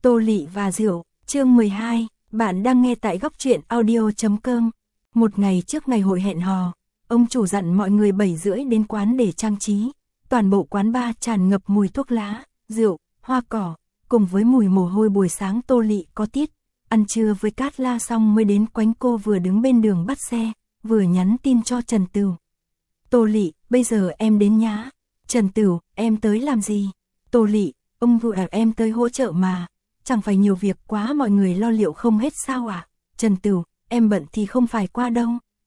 Tô Lị và Rượu, chương 12, bạn đang nghe tại góc truyện audio.com. Một ngày trước ngày hội hẹn hò, ông chủ dặn mọi người 7:30 đến quán để trang trí. Toàn bộ quán bar tràn ngập mùi thuốc lá, rượu, hoa cỏ, cùng với mùi mồ hôi buổi sáng. Tô Lị có tiết, ăn trưa với Cát La xong mới đến quánh. Cô vừa đứng bên đường bắt xe, vừa nhắn tin cho Trần Tửu. Tô Lị, bây giờ em đến nhá. Trần Tửu, em tới làm gì? Tô Lị, ông vừa em tới hỗ trợ mà. Chẳng phải nhiều việc quá mọi người lo liệu không hết sao à? Trần Tửu, em bận thì không phải qua đâu.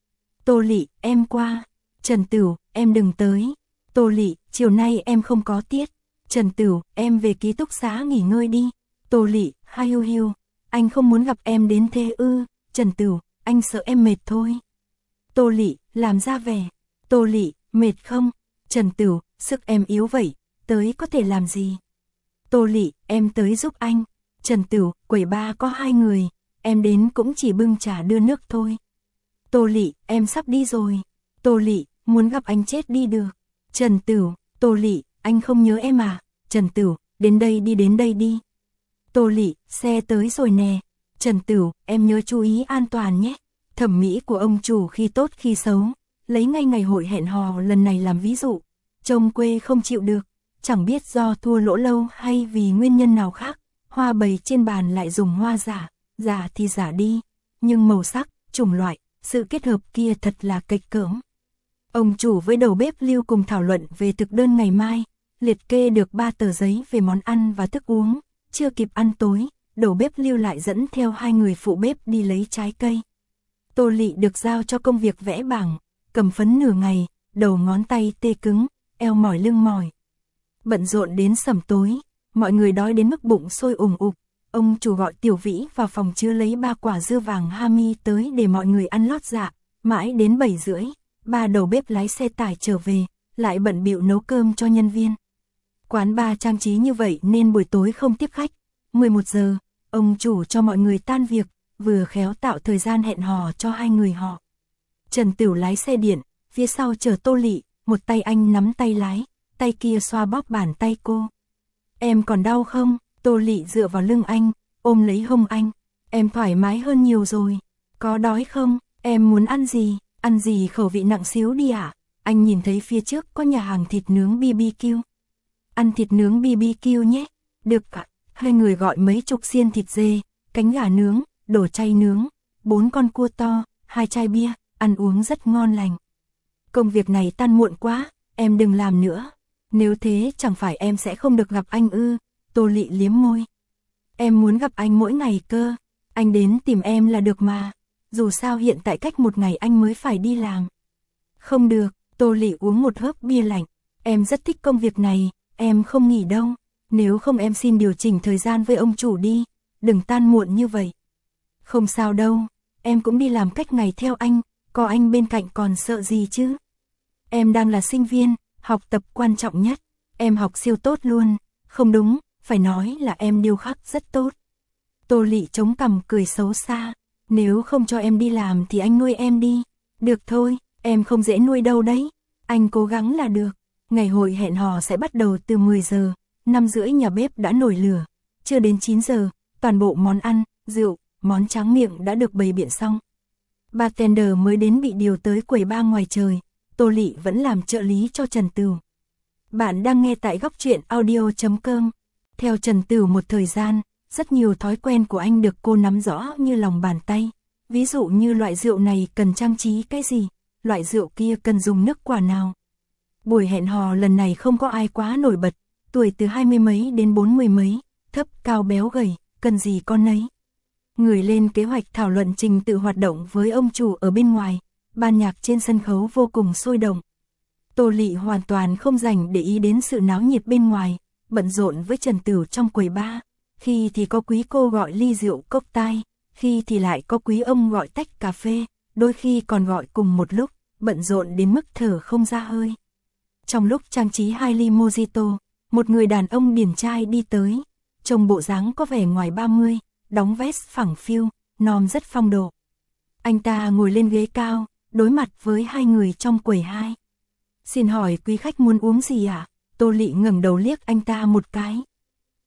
Tô Lị, em qua. Trần Tửu, em đừng tới. Tô Lị, chiều nay em không có tiết. Trần Tửu, em về ký túc xá nghỉ ngơi đi. Tô Lị, hiu hiu, anh không muốn gặp em đến thế ư? Trần Tửu, anh sợ em mệt thôi. Tô Lị, làm ra vẻ. Tô Lị, mệt không? Trần Tửu, sức em yếu vậy, tới có thể làm gì? Tô Lị, em tới giúp anh. Trần Tửu, quầy bar có 2 người, em đến cũng chỉ bưng trà đưa nước thôi. Tô Lị, em sắp đi rồi. Tô Lị, muốn gặp anh chết đi được. Trần Tửu, Tô Lị, anh không nhớ em à? Trần Tửu, đến đây đi. Tô Lị, xe tới rồi nè. Trần Tửu, em nhớ chú ý an toàn nhé. Thẩm mỹ của ông chủ khi tốt khi xấu, lấy ngay ngày hội hẹn hò lần này làm ví dụ. Trông quê không chịu được, chẳng biết do thua lỗ lâu hay vì nguyên nhân nào khác. Hoa bày trên bàn lại dùng hoa giả thì giả đi, nhưng màu sắc, chủng loại, sự kết hợp kia thật là kịch cỡm. Ông chủ với đầu bếp Lưu cùng thảo luận về thực đơn ngày mai, liệt kê được 3 tờ giấy về món ăn và thức uống. Chưa kịp ăn tối, đầu bếp Lưu lại dẫn theo 2 người phụ bếp đi lấy trái cây. Tô Lị được giao cho công việc vẽ bảng, cầm phấn nửa ngày, đầu ngón tay tê cứng, eo mỏi lưng mỏi. Bận rộn đến sẩm tối, mọi người đói đến mức bụng sôi ủng ục. Ông chủ gọi Tiểu Vĩ vào phòng chứa lấy 3 quả dưa vàng Hami tới để mọi người ăn lót dạ. Mãi đến 7:30, 3 đầu bếp lái xe tải trở về, lại bận bịu nấu cơm cho nhân viên. Quán bar trang trí như vậy nên buổi tối không tiếp khách. 11 giờ, ông chủ cho mọi người tan việc, vừa khéo tạo thời gian hẹn hò cho 2 người họ. Trần Tửu lái xe điện, phía sau chở Tô Lị, một tay anh nắm tay lái, tay kia xoa bóp bàn tay cô. Em còn đau không? Tô Lị dựa vào lưng anh, ôm lấy hông anh. Em thoải mái hơn nhiều rồi. Có đói không? Em muốn ăn gì? Ăn gì khẩu vị nặng xíu đi ạ? Anh nhìn thấy phía trước có nhà hàng thịt nướng BBQ. Ăn thịt nướng BBQ nhé. Được ạ. 2 người gọi mấy chục xiên thịt dê, cánh gà nướng, đồ chay nướng, 4 con cua to, 2 chai bia, ăn uống rất ngon lành. Công việc này tan muộn quá, em đừng làm nữa. Nếu thế chẳng phải em sẽ không được gặp anh ư? Tô Lị liếm môi. Em muốn gặp anh mỗi ngày cơ. Anh đến tìm em là được mà. Dù sao hiện tại cách 1 ngày anh mới phải đi làm. Không được, Tô Lị uống một hớp bia lạnh. Em rất thích công việc này, em không nghỉ đâu. Nếu không em xin điều chỉnh thời gian với ông chủ đi. Đừng tan muộn như vậy. Không sao đâu, em cũng đi làm cách ngày theo anh. Có anh bên cạnh còn sợ gì chứ? Em đang là sinh viên, học tập quan trọng nhất. Em học siêu tốt luôn. Không đúng, phải nói là em điêu khắc rất tốt. Tô Lị chống cằm cười xấu xa. Nếu không cho em đi làm thì anh nuôi em đi. Được thôi, em không dễ nuôi đâu đấy. Anh cố gắng là được. Ngày hội hẹn hò sẽ bắt đầu từ 10 giờ. 5:30 nhà bếp đã nổi lửa. Chưa đến 9 giờ, toàn bộ món ăn, rượu, món tráng miệng đã được bày biện xong. Bartender mới đến bị điều tới quầy bar ngoài trời. Tô Lị vẫn làm trợ lý cho Trần Tửu. Bạn đang nghe tại góc truyện audio.com. Theo Trần Tửu một thời gian, rất nhiều thói quen của anh được cô nắm rõ như lòng bàn tay. Ví dụ như loại rượu này cần trang trí cái gì, loại rượu kia cần dùng nước quả nào. Buổi hẹn hò lần này không có ai quá nổi bật, tuổi từ 20 mấy đến 40 mấy, thấp, cao, béo, gầy, cần gì con nấy. Người lên kế hoạch thảo luận trình tự hoạt động với ông chủ ở bên ngoài, ban nhạc trên sân khấu vô cùng sôi động. Tô Lị hoàn toàn không dành để ý đến sự náo nhiệt bên ngoài, bận rộn với Trần Tửu trong quầy bar. Khi thì có quý cô gọi ly rượu cốc tai, khi thì lại có quý ông gọi tách cà phê, đôi khi còn gọi cùng một lúc, bận rộn đến mức thở không ra hơi. Trong lúc trang trí 2 ly mojito, một người đàn ông điển trai đi tới, trông bộ dáng có vẻ ngoài 30, đóng vest phẳng phiu, nom rất phong độ. Anh ta ngồi lên ghế cao, đối mặt với 2 người trong quầy 2. Xin hỏi quý khách muốn uống gì ạ? Tô Lị ngẩng đầu liếc anh ta một cái.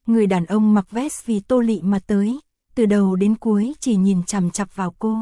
Người đàn ông mặc vest vì Tô Lị mà tới, từ đầu đến cuối chỉ nhìn chằm chằm vào cô.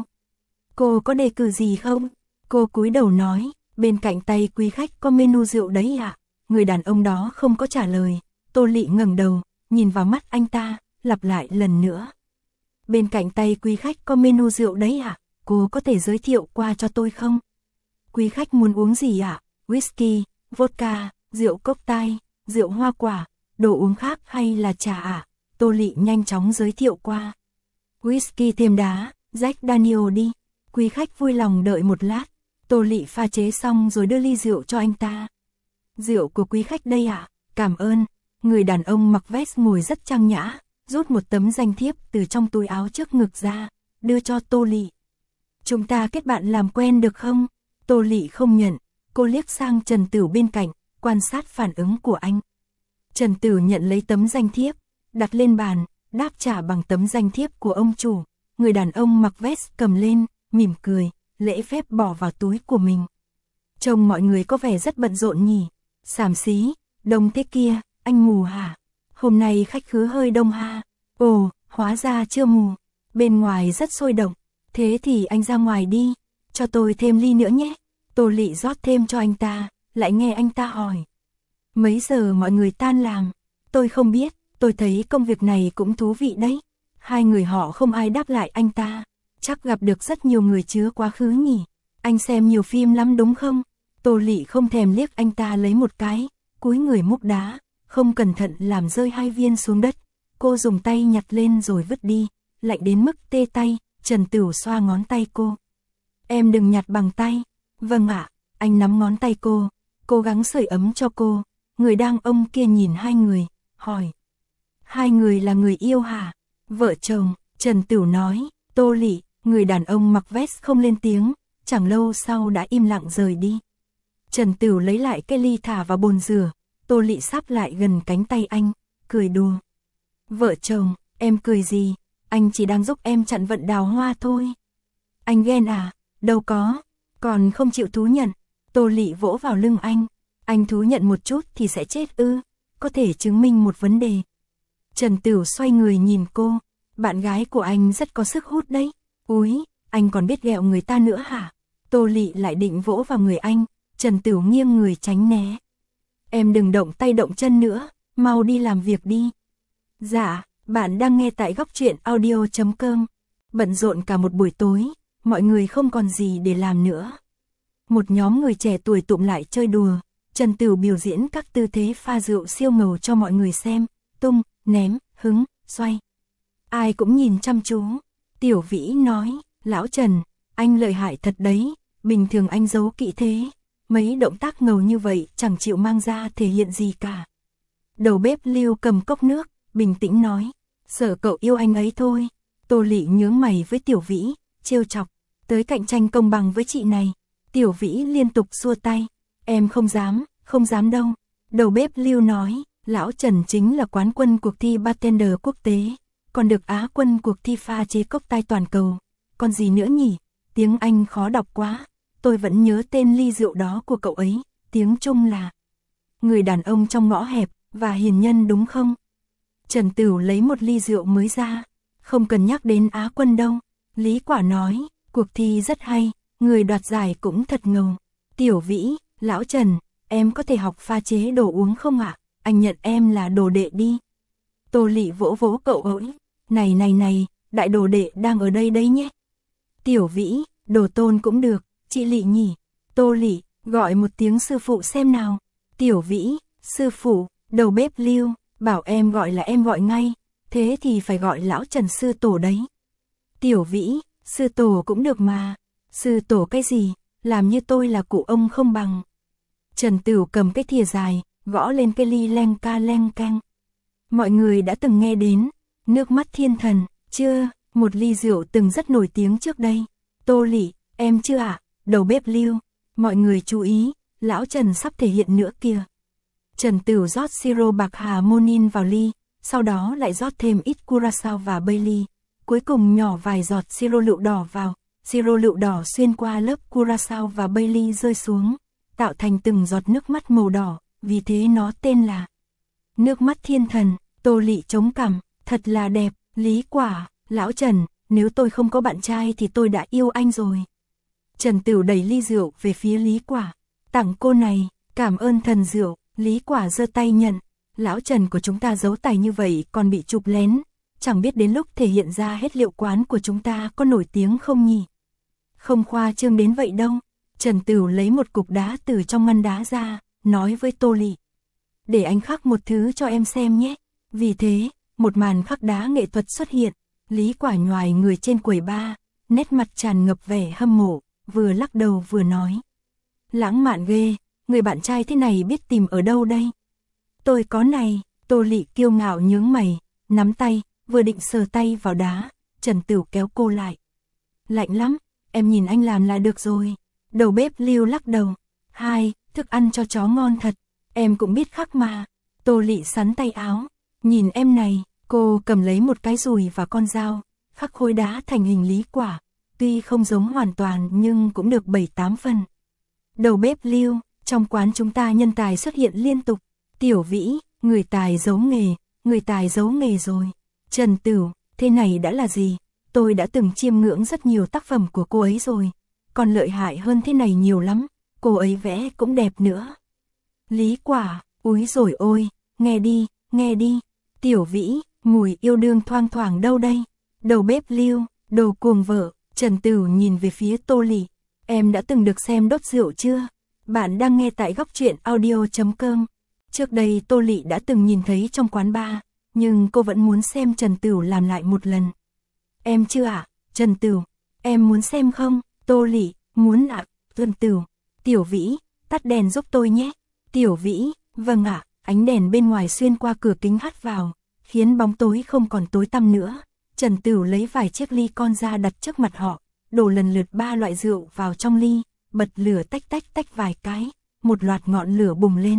Cô có đề cử gì không? Cô cúi đầu nói, bên cạnh tay quý khách có menu rượu đấy ạ. Người đàn ông đó không có trả lời. Tô Lị ngẩng đầu, nhìn vào mắt anh ta, lặp lại lần nữa. Bên cạnh tay quý khách có menu rượu đấy ạ. Cô có thể giới thiệu qua cho tôi không? Quý khách muốn uống gì ạ? Whisky, vodka, rượu cocktail, rượu hoa quả, đồ uống khác hay là trà ạ? Tô Lị nhanh chóng giới thiệu qua. Whisky thêm đá, Jack Daniel đi. Quý khách vui lòng đợi một lát. Tô Lị pha chế xong rồi đưa ly rượu cho anh ta. Rượu của quý khách đây ạ. Cảm ơn. Người đàn ông mặc vest ngồi rất trang nhã, rút một tấm danh thiếp từ trong túi áo trước ngực ra, đưa cho Tô Lị. Chúng ta kết bạn làm quen được không? Tô Lị không nhận. Cô liếc sang Trần Tửu bên cạnh, quan sát phản ứng của anh. Trần Tửu nhận lấy tấm danh thiếp, đặt lên bàn, đáp trả bằng tấm danh thiếp của ông chủ. Người đàn ông mặc vest cầm lên, mỉm cười, lễ phép bỏ vào túi của mình. Trông mọi người có vẻ rất bận rộn nhỉ. Xàm xí, đông thế kia, anh mù hả? Hôm nay khách khứa hơi đông ha. Ồ, hóa ra chưa mù. Bên ngoài rất sôi động. Thế thì anh ra ngoài đi, cho tôi thêm ly nữa nhé. Tô Lị rót thêm cho anh ta, lại nghe anh ta hỏi. Mấy giờ mọi người tan làm? Tôi không biết, tôi thấy công việc này cũng thú vị đấy. Hai người họ không ai đáp lại anh ta. Chắc gặp được rất nhiều người chứa quá khứ nhỉ. Anh xem nhiều phim lắm đúng không? Tô Lị không thèm liếc anh ta lấy một cái, cúi người múc đá, không cẩn thận làm rơi 2 viên xuống đất. Cô dùng tay nhặt lên rồi vứt đi, lạnh đến mức tê tay. Trần Tửu xoa ngón tay cô. Em đừng nhặt bằng tay. Vâng ạ. Anh nắm ngón tay cô, cố gắng sưởi ấm cho cô. Người đàn ông kia nhìn hai người, hỏi. Hai người là người yêu hả? Vợ chồng, Trần Tửu nói. Tô Lị, người đàn ông mặc vest không lên tiếng, chẳng lâu sau đã im lặng rời đi. Trần Tửu lấy lại cái ly thả vào bồn rửa. Tô Lị sắp lại gần cánh tay anh, cười đùa. Vợ chồng, em cười gì? Anh chỉ đang giúp em chặn vận đào hoa thôi. Anh ghen à? Đâu có. Còn không chịu thú nhận. Tô Lị vỗ vào lưng anh. Anh thú nhận một chút thì sẽ chết ư? Có thể chứng minh một vấn đề. Trần Tửu xoay người nhìn cô. Bạn gái của anh rất có sức hút đấy. Úi, anh còn biết ghẹo người ta nữa hả? Tô Lị lại định vỗ vào người anh. Trần Tửu nghiêng người tránh né. Em đừng động tay động chân nữa, mau đi làm việc đi. Dạ, bạn đang nghe tại góc truyện audio.com. Bận rộn cả một buổi tối, mọi người không còn gì để làm nữa. Một nhóm người trẻ tuổi tụm lại chơi đùa. Trần Tửu biểu diễn các tư thế pha rượu siêu ngầu cho mọi người xem. Tung, ném, hứng, xoay. Ai cũng nhìn chăm chú. Tiểu Vĩ nói, lão Trần, anh lợi hại thật đấy, bình thường anh giấu kỹ thế. Mấy động tác ngầu như vậy chẳng chịu mang ra thể hiện gì cả. Đầu bếp Lưu cầm cốc nước, bình tĩnh nói, sợ cậu yêu anh ấy thôi. Tô Lị nhướng mày với Tiểu Vĩ, trêu chọc, tới cạnh tranh công bằng với chị này. Tiểu Vĩ liên tục xua tay, em không dám đâu. Đầu bếp Lưu nói, lão Trần chính là quán quân cuộc thi bartender quốc tế, còn được Á quân cuộc thi pha chế cocktail toàn cầu. Còn gì nữa nhỉ? Tiếng Anh khó đọc quá. Tôi vẫn nhớ tên ly rượu đó của cậu ấy, tiếng Trung là người đàn ông trong ngõ hẹp và hiền nhân đúng không? Trần Tửu lấy một ly rượu mới ra, không cần nhắc đến Á quân đâu. Lý Quả nói, cuộc thi rất hay, người đoạt giải cũng thật ngầu. Tiểu Vĩ, lão Trần, em có thể học pha chế đồ uống không ạ? Anh nhận em là đồ đệ đi. Tô Lị vỗ vỗ cậu ấy, này, đại đồ đệ đang ở đây đấy nhé. Tiểu Vĩ, đồ tôn cũng được. Chị Lị nhỉ? Tô Lị, gọi một tiếng sư phụ xem nào. Tiểu Vĩ, sư phụ, đầu bếp Lưu, bảo em gọi là em gọi ngay, thế thì phải gọi lão Trần sư tổ đấy. Tiểu Vĩ, sư tổ cũng được mà. Sư tổ cái gì, làm như tôi là cụ ông không bằng. Trần Tửu cầm cái thìa dài, gõ lên cái ly leng ca leng canh. Mọi người đã từng nghe đến nước mắt thiên thần, chưa? Một ly rượu từng rất nổi tiếng trước đây. Tô Lị, em chưa ạ? Đầu bếp Lưu, mọi người chú ý, lão Trần sắp thể hiện nữa kìa. Trần Tửu rót siro bạc hà monin vào ly, sau đó lại rót thêm ít curacao và Bailey, cuối cùng nhỏ vài giọt siro lựu đỏ vào. Siro lựu đỏ xuyên qua lớp curacao và Bailey rơi xuống, tạo thành từng giọt nước mắt màu đỏ, vì thế nó tên là nước mắt thiên thần. Tô Lị chống cằm, thật là đẹp, Lý Quả, lão Trần, nếu tôi không có bạn trai thì tôi đã yêu anh rồi. Trần Tửu đẩy ly rượu về phía Lý Quả, tặng cô này, cảm ơn thần rượu. Lý Quả giơ tay nhận, lão Trần của chúng ta giấu tài như vậy còn bị chụp lén, chẳng biết đến lúc thể hiện ra hết liệu quán của chúng ta có nổi tiếng không nhỉ? Không khoa trương đến vậy đâu. Trần Tửu lấy một cục đá từ trong ngăn đá ra, nói với Tô Lị. Để anh khắc một thứ cho em xem nhé. Vì thế, một màn khắc đá nghệ thuật xuất hiện, Lý Quả nhoài người trên quầy bar, nét mặt tràn ngập vẻ hâm mộ, vừa lắc đầu vừa nói. Lãng mạn ghê, người bạn trai thế này biết tìm ở đâu đây? Tôi có này. Tô Lị kiêu ngạo nhướng mày, nắm tay, vừa định sờ tay vào đá, Trần Tửu kéo cô lại. Lạnh lắm, em nhìn anh làm là được rồi. Đầu bếp Lưu lắc đầu. Hai, thức ăn cho chó ngon thật, em cũng biết khắc mà. Tô Lị sắn tay áo, nhìn em này, cô cầm lấy một cái dùi và con dao, khắc khối đá thành hình Lý Quả, tuy không giống hoàn toàn nhưng cũng được 7-8 phần. Đầu bếp Lưu, trong quán chúng ta nhân tài xuất hiện liên tục. Tiểu Vĩ, người tài giấu nghề, người tài giấu nghề rồi. Trần Tửu, thế này đã là gì? Tôi đã từng chiêm ngưỡng rất nhiều tác phẩm của cô ấy rồi, còn lợi hại hơn thế này nhiều lắm, cô ấy vẽ cũng đẹp nữa. Lý Quả, úi rồi ôi, nghe đi, nghe đi. Tiểu Vĩ, mùi yêu đương thoang thoảng đâu đây? Đầu bếp Lưu, đồ cuồng vợ. Trần Tửu nhìn về phía Tô Lị. Em đã từng được xem đốt rượu chưa? Bạn đang nghe tại góc truyện audio.com. Trước đây Tô Lị đã từng nhìn thấy trong quán bar, nhưng cô vẫn muốn xem Trần Tửu làm lại một lần. Em chưa ạ? Trần Tửu, em muốn xem không? Tô Lị, muốn ạ. Trần Tửu, Tiểu Vĩ, tắt đèn giúp tôi nhé. Tiểu Vĩ, vâng ạ. Ánh đèn bên ngoài xuyên qua cửa kính hắt vào, khiến bóng tối không còn tối tăm nữa. Trần Tửu lấy vài chiếc ly con ra đặt trước mặt họ, đổ lần lượt 3 loại rượu vào trong ly, bật lửa tách tách tách vài cái, một loạt ngọn lửa bùng lên.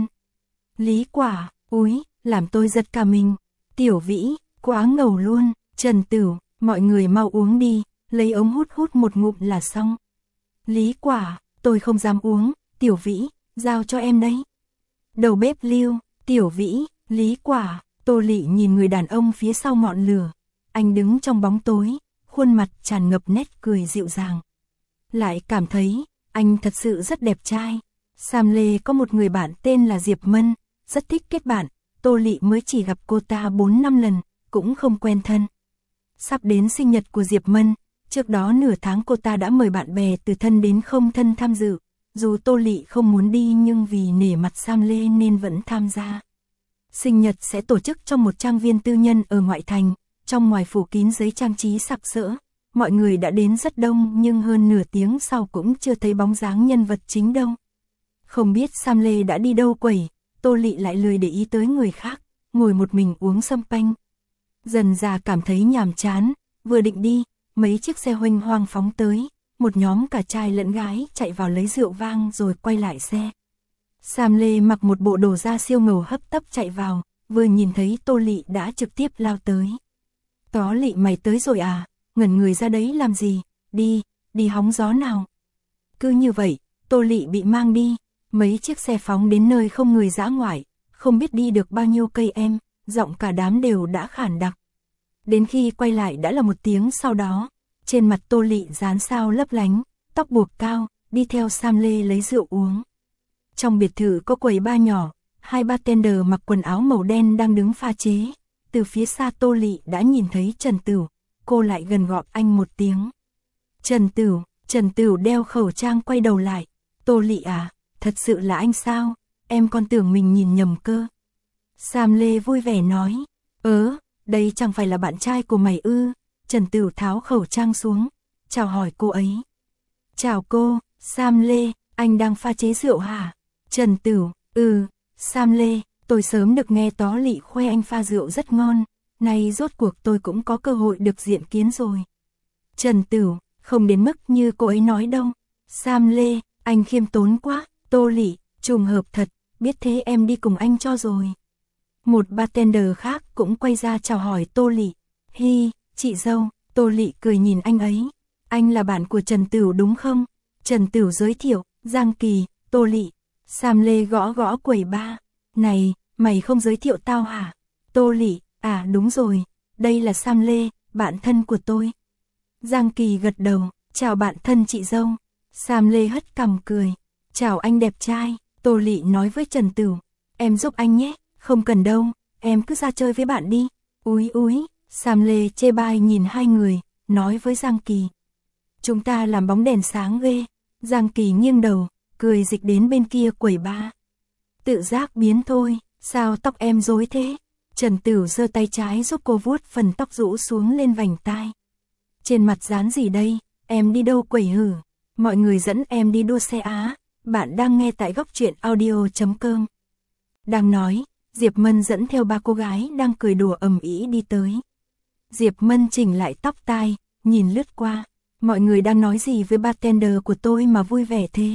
Lý Quả, úi, làm tôi giật cả mình. Tiểu Vĩ, quá ngầu luôn. Trần Tửu, mọi người mau uống đi, lấy ống hút hút một ngụm là xong. Lý Quả, tôi không dám uống. Tiểu Vĩ, giao cho em đấy. Đầu bếp Lưu, Tiểu Vĩ, Lý Quả. Tô Lị nhìn người đàn ông phía sau ngọn lửa. Anh đứng trong bóng tối, khuôn mặt tràn ngập nét cười dịu dàng. Lại cảm thấy, anh thật sự rất đẹp trai. Sam Lê có một người bạn tên là Diệp Mân, rất thích kết bạn. Tô Lị mới chỉ gặp cô ta 4-5 lần, cũng không quen thân. Sắp đến sinh nhật của Diệp Mân, trước đó nửa tháng cô ta đã mời bạn bè từ thân đến không thân tham dự. Dù Tô Lị không muốn đi nhưng vì nể mặt Sam Lê nên vẫn tham gia. Sinh nhật sẽ tổ chức trong một trang viên tư nhân ở ngoại thành, trong ngoài phủ kín giấy trang trí sặc sỡ. Mọi người đã đến rất đông nhưng hơn nửa tiếng sau cũng chưa thấy bóng dáng nhân vật chính đâu. Không biết Sam Lê đã đi đâu quẩy, Tô Lị lại lười để ý tới người khác, ngồi một mình uống sâm panh. Dần dà cảm thấy nhàm chán, vừa định đi, mấy chiếc xe huênh hoang phóng tới, một nhóm cả trai lẫn gái chạy vào lấy rượu vang rồi quay lại xe. Sam Lê mặc một bộ đồ da siêu ngầu hấp tấp chạy vào, vừa nhìn thấy Tô Lị đã trực tiếp lao tới. Tó Lị mày tới rồi à, ngẩn người ra đấy làm gì, đi hóng gió nào. Cứ như vậy, Tô Lị bị mang đi, mấy chiếc xe phóng đến nơi không người dã ngoại, không biết đi được bao nhiêu cây em, giọng cả đám đều đã khản đặc. Đến khi quay lại đã là một tiếng sau đó, trên mặt Tô Lị dán sao lấp lánh, tóc buộc cao, đi theo Sam Lê lấy rượu uống. Trong biệt thự có quầy bar nhỏ, 2 bartender mặc quần áo màu đen đang đứng pha chế. Từ phía xa Tô Lị đã nhìn thấy Trần Tửu, cô lại gần gọi anh một tiếng. Trần Tửu đeo khẩu trang quay đầu lại. Tô Lị à, thật sự là anh sao, em còn tưởng mình nhìn nhầm cơ. Sam Lê vui vẻ nói, đây chẳng phải là bạn trai của mày ư. Trần Tửu tháo khẩu trang xuống, chào hỏi cô ấy. Chào cô, Sam Lê, anh đang pha chế rượu hả? Trần Tửu, Sam Lê, tôi sớm được nghe Tó Lị khoe anh pha rượu rất ngon, nay rốt cuộc tôi cũng có cơ hội được diện kiến rồi. Trần Tửu, không đến mức như cô ấy nói đâu. Sam Lê, anh khiêm tốn quá. Tô Lị, trùng hợp thật, biết thế em đi cùng anh cho rồi. Một bartender khác cũng quay ra chào hỏi Tô Lị. Hi, chị dâu. Tô Lị cười nhìn anh ấy. Anh là bạn của Trần Tửu đúng không? Trần Tửu giới thiệu, Giang Kỳ, Tô Lị. Sam Lê gõ gõ quầy bar. Này, mày không giới thiệu tao hả? Tô Lị, À đúng rồi, đây là Sam Lê, bạn thân của tôi. Giang Kỳ gật đầu, chào bạn thân chị dâu. Sam Lê hất cằm cười, chào anh đẹp trai. Tô Lị nói với Trần Tửu, em giúp anh nhé, không cần đâu, em cứ ra chơi với bạn đi. Úi úi, Sam Lê chê bai nhìn hai người, nói với Giang Kỳ. Chúng ta làm bóng đèn sáng ghê. Giang Kỳ nghiêng đầu, cười dịch đến bên kia quầy ba. Tự giác biến thôi, sao tóc em rối thế? Trần Tửu giơ tay trái giúp cô vuốt phần tóc rũ xuống lên vành tai. Trên mặt dán gì đây, em đi đâu quẩy hử? Mọi người dẫn em đi đua xe á. Bạn đang nghe tại góc truyện audio.com. Đang nói, Diệp Mân dẫn theo ba cô gái đang cười đùa ầm ĩ đi tới. Diệp Mân chỉnh lại tóc tai, nhìn lướt qua. Mọi người đang nói gì với bartender của tôi mà vui vẻ thế?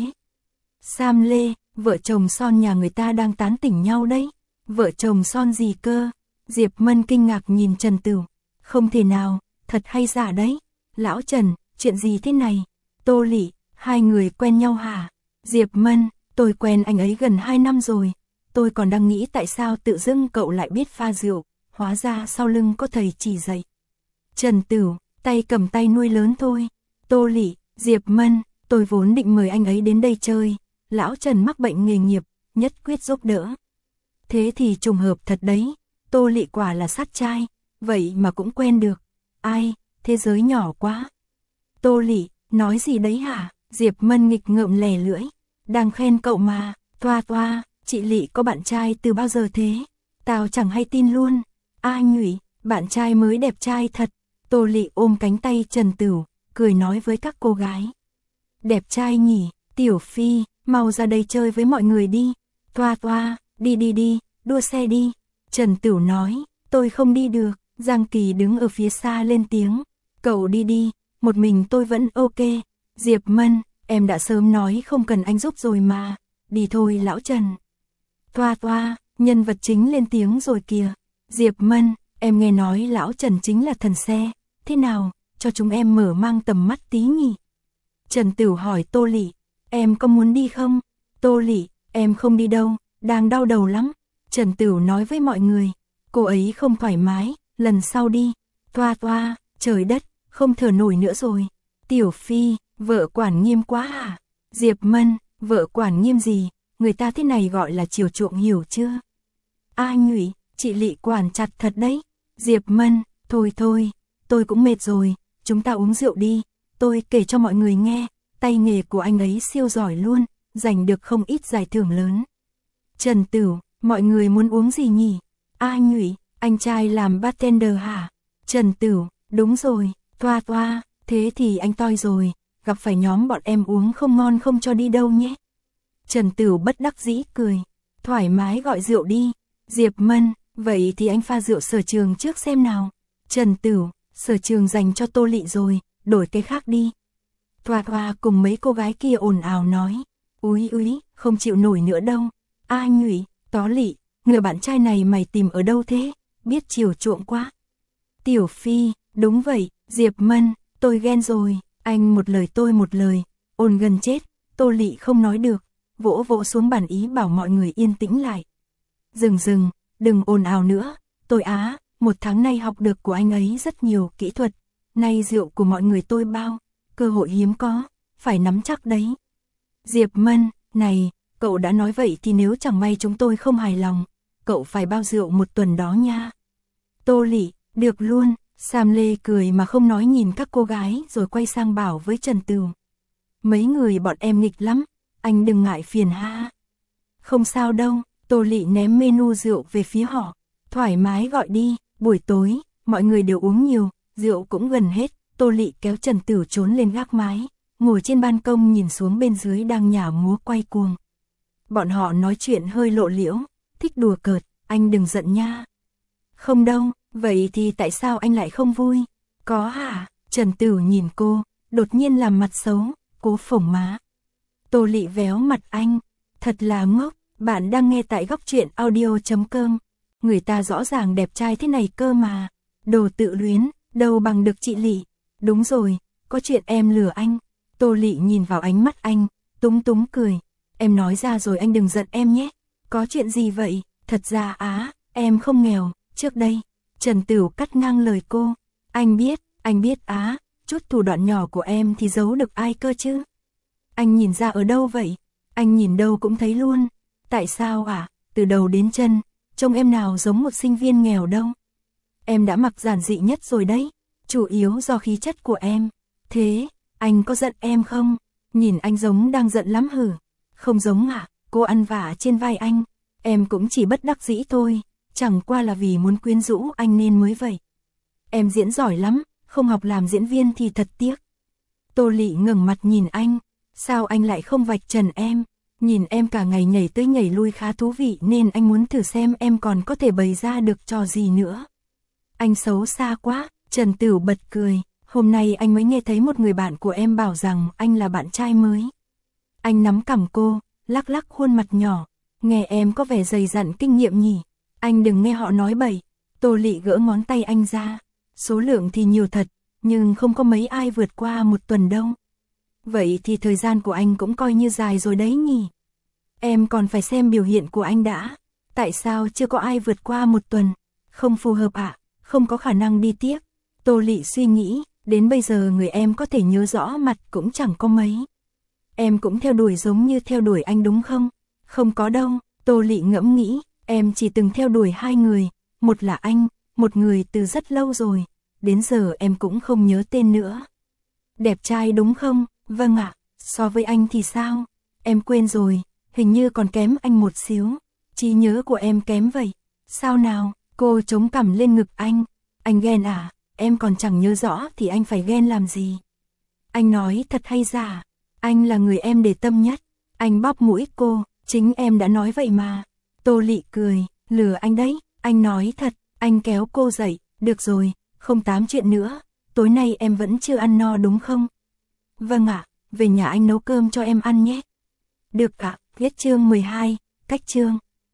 Sam Lê, vợ chồng son nhà người ta đang tán tỉnh nhau đấy. Vợ chồng son gì cơ? Diệp Mân kinh ngạc nhìn Trần Tửu. Không thể nào, thật hay giả đấy. Lão Trần, chuyện gì thế này? Tô Lị, hai người quen nhau hả? Diệp Mân, tôi quen anh ấy gần 2 năm rồi. Tôi còn đang nghĩ tại sao tự dưng cậu lại biết pha rượu, hóa ra sau lưng có thầy chỉ dạy. Trần Tửu, tay cầm tay nuôi lớn thôi. Tô Lị, Diệp Mân, tôi vốn định mời anh ấy đến đây chơi. Lão Trần mắc bệnh nghề nghiệp, nhất quyết giúp đỡ. Thế thì trùng hợp thật đấy, Tô Lị quả là sát trai, vậy mà cũng quen được. Ai, thế giới nhỏ quá. Tô Lị, nói gì đấy hả? Diệp Mân nghịch ngợm lè lưỡi. Đang khen cậu mà, toa toa, chị Lị có bạn trai từ bao giờ thế? Tao chẳng hay tin luôn. Ai nhỉ, bạn trai mới đẹp trai thật. Tô Lị ôm cánh tay Trần Tửu, cười nói với các cô gái. Đẹp trai nhỉ, Tiểu Phi, mau ra đây chơi với mọi người đi. Toa toa, đi, đua xe đi. Trần Tửu nói, tôi không đi được. Giang Kỳ đứng ở phía xa lên tiếng. Cậu đi, một mình tôi vẫn ok. Diệp Mân, em đã sớm nói không cần anh giúp rồi mà. Đi thôi lão Trần. Toa toa, nhân vật chính lên tiếng rồi kìa. Diệp Mân, em nghe nói lão Trần chính là thần xe. Thế nào, cho chúng em mở mang tầm mắt tí nhỉ? Trần Tửu hỏi Tô Lị, em có muốn đi không? Tô Lị, em không đi đâu, đang đau đầu lắm. Trần Tửu nói với mọi người, cô ấy không thoải mái, lần sau đi. Toa toa, trời đất, không thở nổi nữa rồi. Tiểu Phi, vợ quản nghiêm quá à? Diệp Mân, vợ quản nghiêm gì, người ta thế này gọi là chiều chuộng hiểu chưa? Ai nhỉ, chị Lị quản chặt thật đấy. Diệp Mân, thôi, tôi cũng mệt rồi, chúng ta uống rượu đi. Tôi kể cho mọi người nghe, tay nghề của anh ấy siêu giỏi luôn, giành được không ít giải thưởng lớn. Trần Tửu, mọi người muốn uống gì nhỉ? Ai nhỉ, anh trai làm bartender hả? Trần Tửu, đúng rồi, toa toa, thế thì anh toi rồi, gặp phải nhóm bọn em uống không ngon không cho đi đâu nhé. Trần Tửu bất đắc dĩ cười, thoải mái gọi rượu đi. Diệp Mân, vậy thì anh pha rượu Sở Trường trước xem nào. Trần Tửu, Sở Trường dành cho Tô Lị rồi, đổi cái khác đi. Thoa thoa cùng mấy cô gái kia ồn ào nói, úi, không chịu nổi nữa đâu. Ai nhỉ, Tó Lị, người bạn trai này mày tìm ở đâu thế, biết chiều chuộng quá. Tiểu Phi, đúng vậy, Diệp Mân, tôi ghen rồi, anh một lời tôi một lời, ồn gần chết. Tô Lị không nói được, vỗ xuống bàn ý bảo mọi người yên tĩnh lại. Dừng, đừng ồn ào nữa, tôi một tháng nay học được của anh ấy rất nhiều kỹ thuật, nay rượu của mọi người tôi bao, cơ hội hiếm có, phải nắm chắc đấy. Diệp Mân, này, cậu đã nói vậy thì nếu chẳng may chúng tôi không hài lòng, cậu phải bao rượu một tuần đó nha. Tô Lị, được luôn. Sam Lê cười mà không nói nhìn các cô gái rồi quay sang bảo với Trần Tửu. Mấy người bọn em nghịch lắm, anh đừng ngại phiền ha. Không sao đâu, Tô Lị ném menu rượu về phía họ. Thoải mái gọi đi, buổi tối, mọi người đều uống nhiều, rượu cũng gần hết. Tô Lị kéo Trần Tửu trốn lên gác mái, ngồi trên ban công nhìn xuống bên dưới đang nhào múa quay cuồng. Bọn họ nói chuyện hơi lộ liễu, thích đùa cợt, anh đừng giận nha. Không đâu, vậy thì tại sao anh lại không vui? Có hả? Trần Tửu nhìn cô, đột nhiên làm mặt xấu, cố phổng má. Tô Lị véo mặt anh, thật là ngốc, bạn đang nghe tại góc truyện audio.com. Người ta rõ ràng đẹp trai thế này cơ mà, đồ tự luyến, đâu bằng được chị Lị. Đúng rồi, có chuyện em lừa anh. Tô Lị nhìn vào ánh mắt anh, túng cười. Em nói ra rồi anh đừng giận em nhé. Có chuyện gì vậy? Thật ra em không nghèo, trước đây, Trần Tửu cắt ngang lời cô. Anh biết á, chút thủ đoạn nhỏ của em thì giấu được ai cơ chứ? Anh nhìn ra ở đâu vậy? Anh nhìn đâu cũng thấy luôn. Tại sao ạ? Từ đầu đến chân, trông em nào giống một sinh viên nghèo đâu. Em đã mặc giản dị nhất rồi đấy, chủ yếu do khí chất của em. Thế, anh có giận em không? Nhìn anh giống đang giận lắm hử? Không giống ạ, cô ăn vạ trên vai anh. Em cũng chỉ bất đắc dĩ thôi, chẳng qua là vì muốn quyến rũ anh nên mới vậy. Em diễn giỏi lắm, không học làm diễn viên thì thật tiếc. Tô Lị ngẩng mặt nhìn anh, sao anh lại không vạch trần em? Nhìn em cả ngày nhảy tới nhảy lui khá thú vị nên anh muốn thử xem em còn có thể bày ra được trò gì nữa. Anh xấu xa quá, Trần Tửu bật cười, hôm nay anh mới nghe thấy một người bạn của em bảo rằng anh là bạn trai mới. Anh nắm cằm cô, lắc lắc khuôn mặt nhỏ, nghe em có vẻ dày dặn kinh nghiệm nhỉ, anh đừng nghe họ nói bậy. Tô Lị gỡ ngón tay anh ra, số lượng thì nhiều thật, nhưng không có mấy ai vượt qua 1 tuần đâu. Vậy thì thời gian của anh cũng coi như dài rồi đấy nhỉ. Em còn phải xem biểu hiện của anh đã. Tại sao chưa có ai vượt qua 1 tuần? Không phù hợp ạ, không có khả năng đi tiếp. Tô Lị suy nghĩ, đến bây giờ người em có thể nhớ rõ mặt cũng chẳng có mấy. Em cũng theo đuổi giống như theo đuổi anh đúng không? Không có đâu, Tô Lị ngẫm nghĩ, em chỉ từng theo đuổi 2 người, một là anh, một người từ rất lâu rồi, đến giờ em cũng không nhớ tên nữa. Đẹp trai đúng không? Vâng ạ, so với anh thì sao? Em quên rồi, hình như còn kém anh một xíu. Trí nhớ của em kém vậy. Sao nào? Cô chống cằm lên ngực anh ghen à? Em còn chẳng nhớ rõ thì anh phải ghen làm gì? Anh nói thật hay giả? Anh là người em để tâm nhất. Anh bóp mũi cô, chính em đã nói vậy mà. Tô Lị cười, lừa anh đấy, anh nói thật. Anh kéo cô dậy, được rồi, không tám chuyện nữa. Tối nay em vẫn chưa ăn no đúng không? Vâng ạ, về nhà anh nấu cơm cho em ăn nhé. Được ạ, hết chương 12, cách chương.